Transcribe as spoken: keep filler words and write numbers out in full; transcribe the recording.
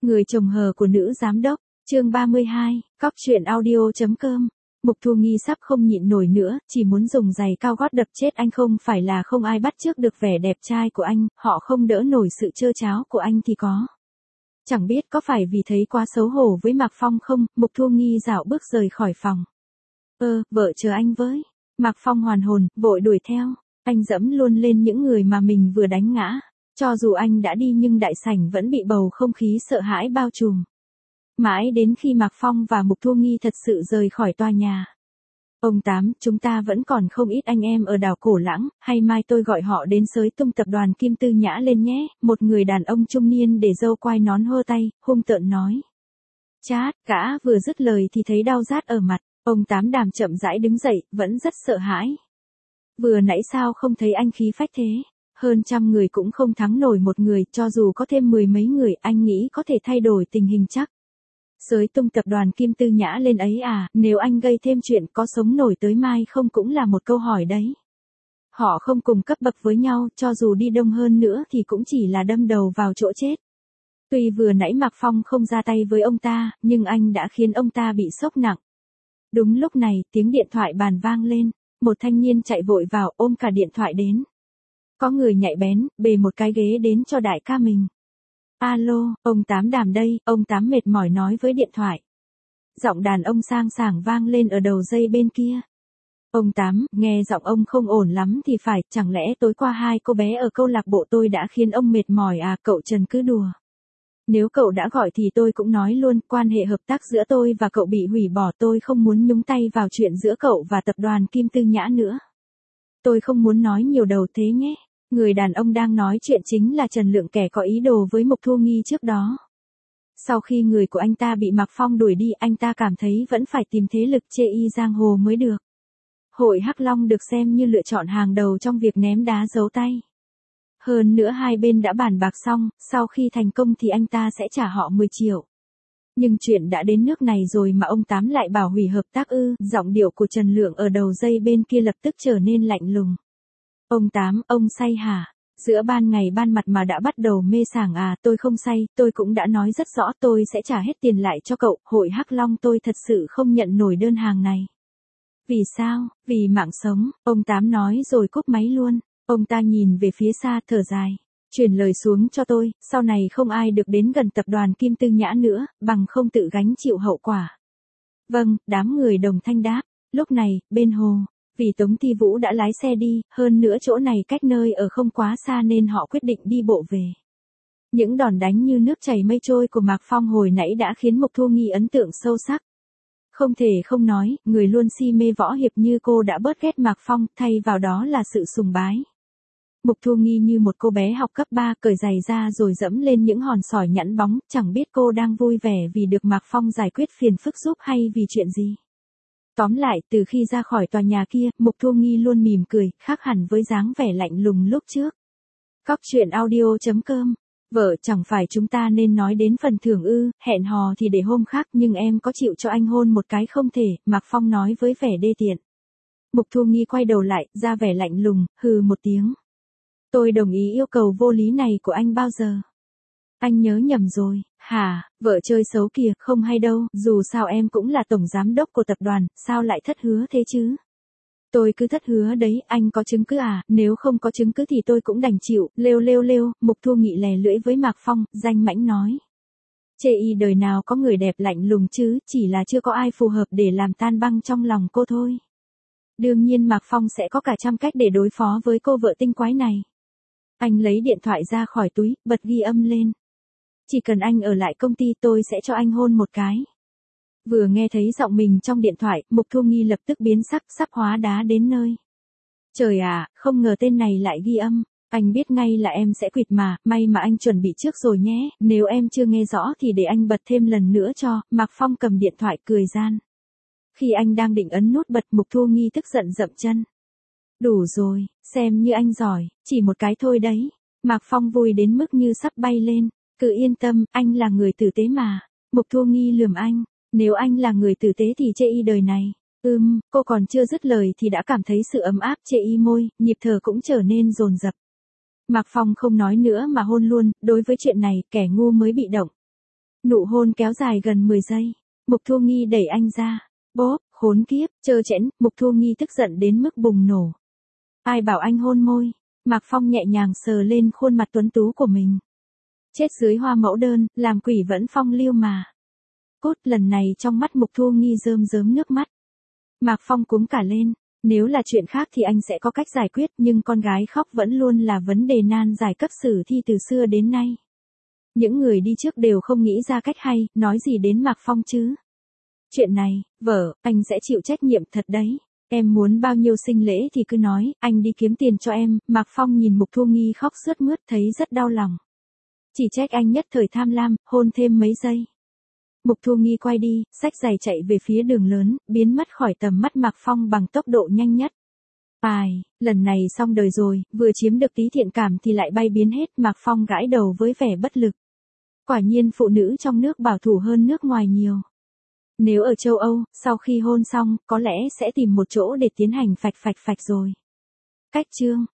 Người chồng hờ của nữ giám đốc, chương ba mươi hai, cóc truyện audio.com. Mục Thu Nghi sắp không nhịn nổi nữa, chỉ muốn dùng giày cao gót đập chết anh. Không phải là không ai bắt chước được vẻ đẹp trai của anh, họ không đỡ nổi sự trơ tráo của anh thì có. Chẳng biết có phải vì thấy quá xấu hổ với Mạc Phong không, Mục Thu Nghi dạo bước rời khỏi phòng. Ơ, vợ chờ anh với. Mạc Phong hoàn hồn, vội đuổi theo. Anh dẫm luôn lên những người mà mình vừa đánh ngã. Cho dù anh đã đi nhưng đại sảnh vẫn bị bầu không khí sợ hãi bao trùm. Mãi đến khi Mạc Phong và Mục Thu Nghi thật sự rời khỏi tòa nhà. Ông Tám, chúng ta vẫn còn không ít anh em ở đảo Cổ Lãng, hay mai tôi gọi họ đến xới tung tập đoàn Kim Tư Nhã lên nhé, một người đàn ông trung niên để râu quai nón hơ tay, hung tợn nói. Chát, gã vừa dứt lời thì thấy đau rát ở mặt, ông Tám Đàm chậm rãi đứng dậy, vẫn rất sợ hãi. Vừa nãy sao không thấy anh khí phách thế? Hơn trăm người cũng không thắng nổi một người, cho dù có thêm mười mấy người, anh nghĩ có thể thay đổi tình hình chắc. Xới tung tập đoàn Kim Tư Nhã lên ấy à, nếu anh gây thêm chuyện có sống nổi tới mai không cũng là một câu hỏi đấy. Họ không cùng cấp bậc với nhau, cho dù đi đông hơn nữa thì cũng chỉ là đâm đầu vào chỗ chết. Tuy vừa nãy Mạc Phong không ra tay với ông ta, nhưng anh đã khiến ông ta bị sốc nặng. Đúng lúc này, tiếng điện thoại bàn vang lên, một thanh niên chạy vội vào ôm cả điện thoại đến. Có người nhạy bén, bề một cái ghế đến cho đại ca mình. Alo, ông Tám Đàm đây, ông Tám mệt mỏi nói với điện thoại. Giọng đàn ông sang sảng vang lên ở đầu dây bên kia. Ông Tám, nghe giọng ông không ổn lắm thì phải, chẳng lẽ tối qua hai cô bé ở câu lạc bộ tôi đã khiến ông mệt mỏi à, cậu Trần cứ đùa. Nếu cậu đã gọi thì tôi cũng nói luôn, quan hệ hợp tác giữa tôi và cậu bị hủy bỏ, tôi không muốn nhúng tay vào chuyện giữa cậu và tập đoàn Kim Tư Nhã nữa. Tôi không muốn nói nhiều đầu thế nhé. Người đàn ông đang nói chuyện chính là Trần Lượng, kẻ có ý đồ với Mục Thu Nghi trước đó. Sau khi người của anh ta bị Mạc Phong đuổi đi, anh ta cảm thấy vẫn phải tìm thế lực chê y giang hồ mới được. Hội Hắc Long được xem như lựa chọn hàng đầu trong việc ném đá giấu tay. Hơn nữa hai bên đã bàn bạc xong, sau khi thành công thì anh ta sẽ trả họ mười triệu. Nhưng chuyện đã đến nước này rồi mà ông Tám lại bảo hủy hợp tác ư, giọng điệu của Trần Lượng ở đầu dây bên kia lập tức trở nên lạnh lùng. Ông Tám, ông say hả? Giữa ban ngày ban mặt mà đã bắt đầu mê sảng à, tôi không say, tôi cũng đã nói rất rõ tôi sẽ trả hết tiền lại cho cậu, Hội Hắc Long tôi thật sự không nhận nổi đơn hàng này. Vì sao? Vì mạng sống, ông Tám nói rồi cúp máy luôn. Ông ta nhìn về phía xa thở dài. Truyền lời xuống cho tôi, sau này không ai được đến gần tập đoàn Kim Tư Nhã nữa, bằng không tự gánh chịu hậu quả. Vâng, đám người đồng thanh đáp. Lúc này, bên hồ, vì Tống Thi Vũ đã lái xe đi, hơn nữa chỗ này cách nơi ở không quá xa nên họ quyết định đi bộ về. Những đòn đánh như nước chảy mây trôi của Mạc Phong hồi nãy đã khiến Mục Thu Nghi ấn tượng sâu sắc. Không thể không nói, người luôn si mê võ hiệp như cô đã bớt ghét Mạc Phong, thay vào đó là sự sùng bái. Mục Thu Nghi như một cô bé học cấp ba cởi giày ra rồi dẫm lên những hòn sỏi nhẵn bóng, chẳng biết cô đang vui vẻ vì được Mạc Phong giải quyết phiền phức giúp hay vì chuyện gì. Tóm lại, từ khi ra khỏi tòa nhà kia, Mục Thu Nghi luôn mỉm cười, khác hẳn với dáng vẻ lạnh lùng lúc trước. Cóc truyện audio.com. Vợ, chẳng phải chúng ta nên nói đến phần thưởng ư, hẹn hò thì để hôm khác, nhưng em có chịu cho anh hôn một cái không thể, Mạc Phong nói với vẻ đê tiện. Mục Thu Nghi quay đầu lại, ra vẻ lạnh lùng, hừ một tiếng. Tôi đồng ý yêu cầu vô lý này của anh bao giờ? Anh nhớ nhầm rồi, hả, vợ chơi xấu kìa, không hay đâu, dù sao em cũng là tổng giám đốc của tập đoàn, sao lại thất hứa thế chứ? Tôi cứ thất hứa đấy, anh có chứng cứ à, nếu không có chứng cứ thì tôi cũng đành chịu, lêu lêu lêu, Mục Thu Nghị lè lưỡi với Mạc Phong, danh mãnh nói. Chê y đời nào có người đẹp lạnh lùng chứ, chỉ là chưa có ai phù hợp để làm tan băng trong lòng cô thôi. Đương nhiên Mạc Phong sẽ có cả trăm cách để đối phó với cô vợ tinh quái này. Anh lấy điện thoại ra khỏi túi, bật ghi âm lên. Chỉ cần anh ở lại công ty tôi sẽ cho anh hôn một cái. Vừa nghe thấy giọng mình trong điện thoại, Mục Thu Nghi lập tức biến sắc, sắp hóa đá đến nơi. Trời à, không ngờ tên này lại ghi âm. Anh biết ngay là em sẽ quỵt mà, may mà anh chuẩn bị trước rồi nhé, nếu em chưa nghe rõ thì để anh bật thêm lần nữa cho. Mạc Phong cầm điện thoại cười gian. Khi anh đang định ấn nút bật, Mục Thu Nghi tức giận dậm chân. Đủ rồi, xem như anh giỏi, chỉ một cái thôi đấy. Mạc Phong vui đến mức như sắp bay lên. Cứ yên tâm, anh là người tử tế mà. Mục Thu Nghi lườm anh. Nếu anh là người tử tế thì chê y đời này. Ừm, cô còn chưa dứt lời thì đã cảm thấy sự ấm áp chê y môi, nhịp thở cũng trở nên dồn dập. Mạc Phong không nói nữa mà hôn luôn, đối với chuyện này, kẻ ngu mới bị động. Nụ hôn kéo dài gần mười giây. Mục Thu Nghi đẩy anh ra. Bốp, khốn kiếp, trơ trẽn, Mục Thu Nghi tức giận đến mức bùng nổ. Ai bảo anh hôn môi? Mạc Phong nhẹ nhàng sờ lên khuôn mặt tuấn tú của mình. Chết dưới hoa mẫu đơn, làm quỷ vẫn phong lưu mà. Cốt, lần này trong mắt Mục Thu Nghi rơm rớm nước mắt. Mạc Phong cuống cả lên. Nếu là chuyện khác thì anh sẽ có cách giải quyết, nhưng con gái khóc vẫn luôn là vấn đề nan giải cấp sử thi từ xưa đến nay. Những người đi trước đều không nghĩ ra cách hay, nói gì đến Mạc Phong chứ. Chuyện này, vợ, anh sẽ chịu trách nhiệm thật đấy. Em muốn bao nhiêu sinh lễ thì cứ nói, anh đi kiếm tiền cho em. Mạc Phong nhìn Mục Thu Nghi khóc sướt mướt thấy rất đau lòng. Chỉ trách anh nhất thời tham lam, hôn thêm mấy giây. Mục Thu Nghi quay đi, xách giày chạy về phía đường lớn, biến mất khỏi tầm mắt Mạc Phong bằng tốc độ nhanh nhất. Ai, lần này xong đời rồi, vừa chiếm được tí thiện cảm thì lại bay biến hết. Mạc Phong gãi đầu với vẻ bất lực. Quả nhiên phụ nữ trong nước bảo thủ hơn nước ngoài nhiều. Nếu ở châu Âu, sau khi hôn xong, có lẽ sẽ tìm một chỗ để tiến hành phạch phạch phạch rồi. Cách chương